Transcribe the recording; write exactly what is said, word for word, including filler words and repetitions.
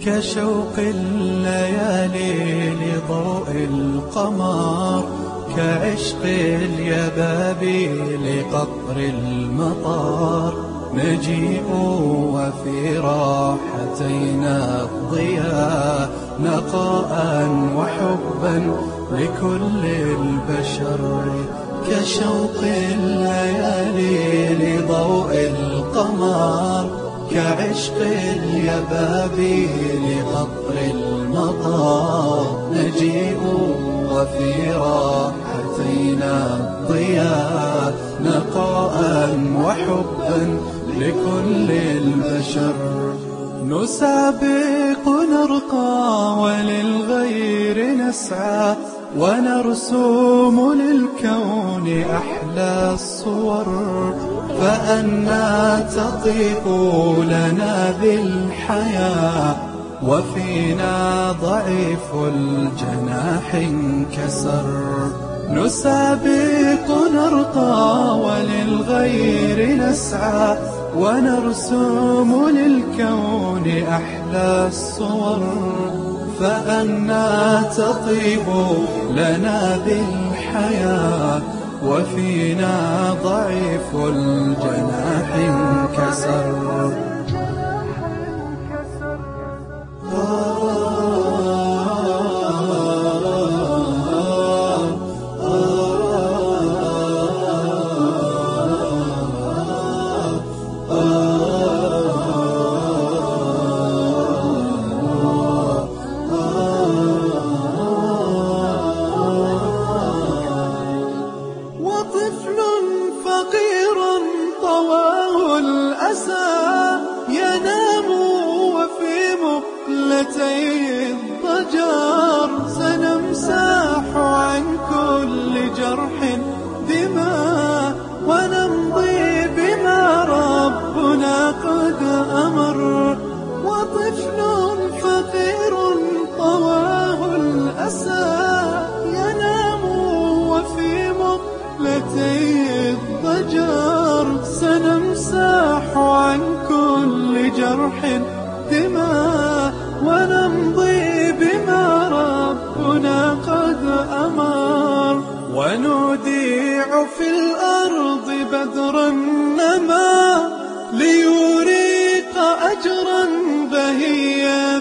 كشوق الليالي لضوء القمر، كعشق اليبابي لقطر المطر. نجيء وفي راحتينا الضياء، نقاء وحبا لكل البشر. كشوق الليالي لضوء القمر، كعشق اليبابي لقطر المطر. نجيء وفي راحتينا الضياء، نقاء وحبا لكل البشر. نسابق نرقى وللغير نسعى، ونرسم للكون أحلى الصور. فأنا تطيب لنا ذي الحياة، وفينا ضعيف الجناح انكسر. نسابق نرقى وللغير نسعى، ونرسم للكون أحلى الصور. فأنا تطيب لنا ذي الحياة، وفينا ضعيف الجناح انكسر. ينام وفي مقلتي الضجر، سنمسح عن كل جرح دماء، ونمضي بما ربنا قد أمر. وطفل فقير طواه الأسى، ينام وفي مقلتي الضجر، سنمسح عن كل جرح دماء، ونمضي بما ربنا قد أمر. ونوديع في الأرض بدرا نما، ليريق أجرا بهيا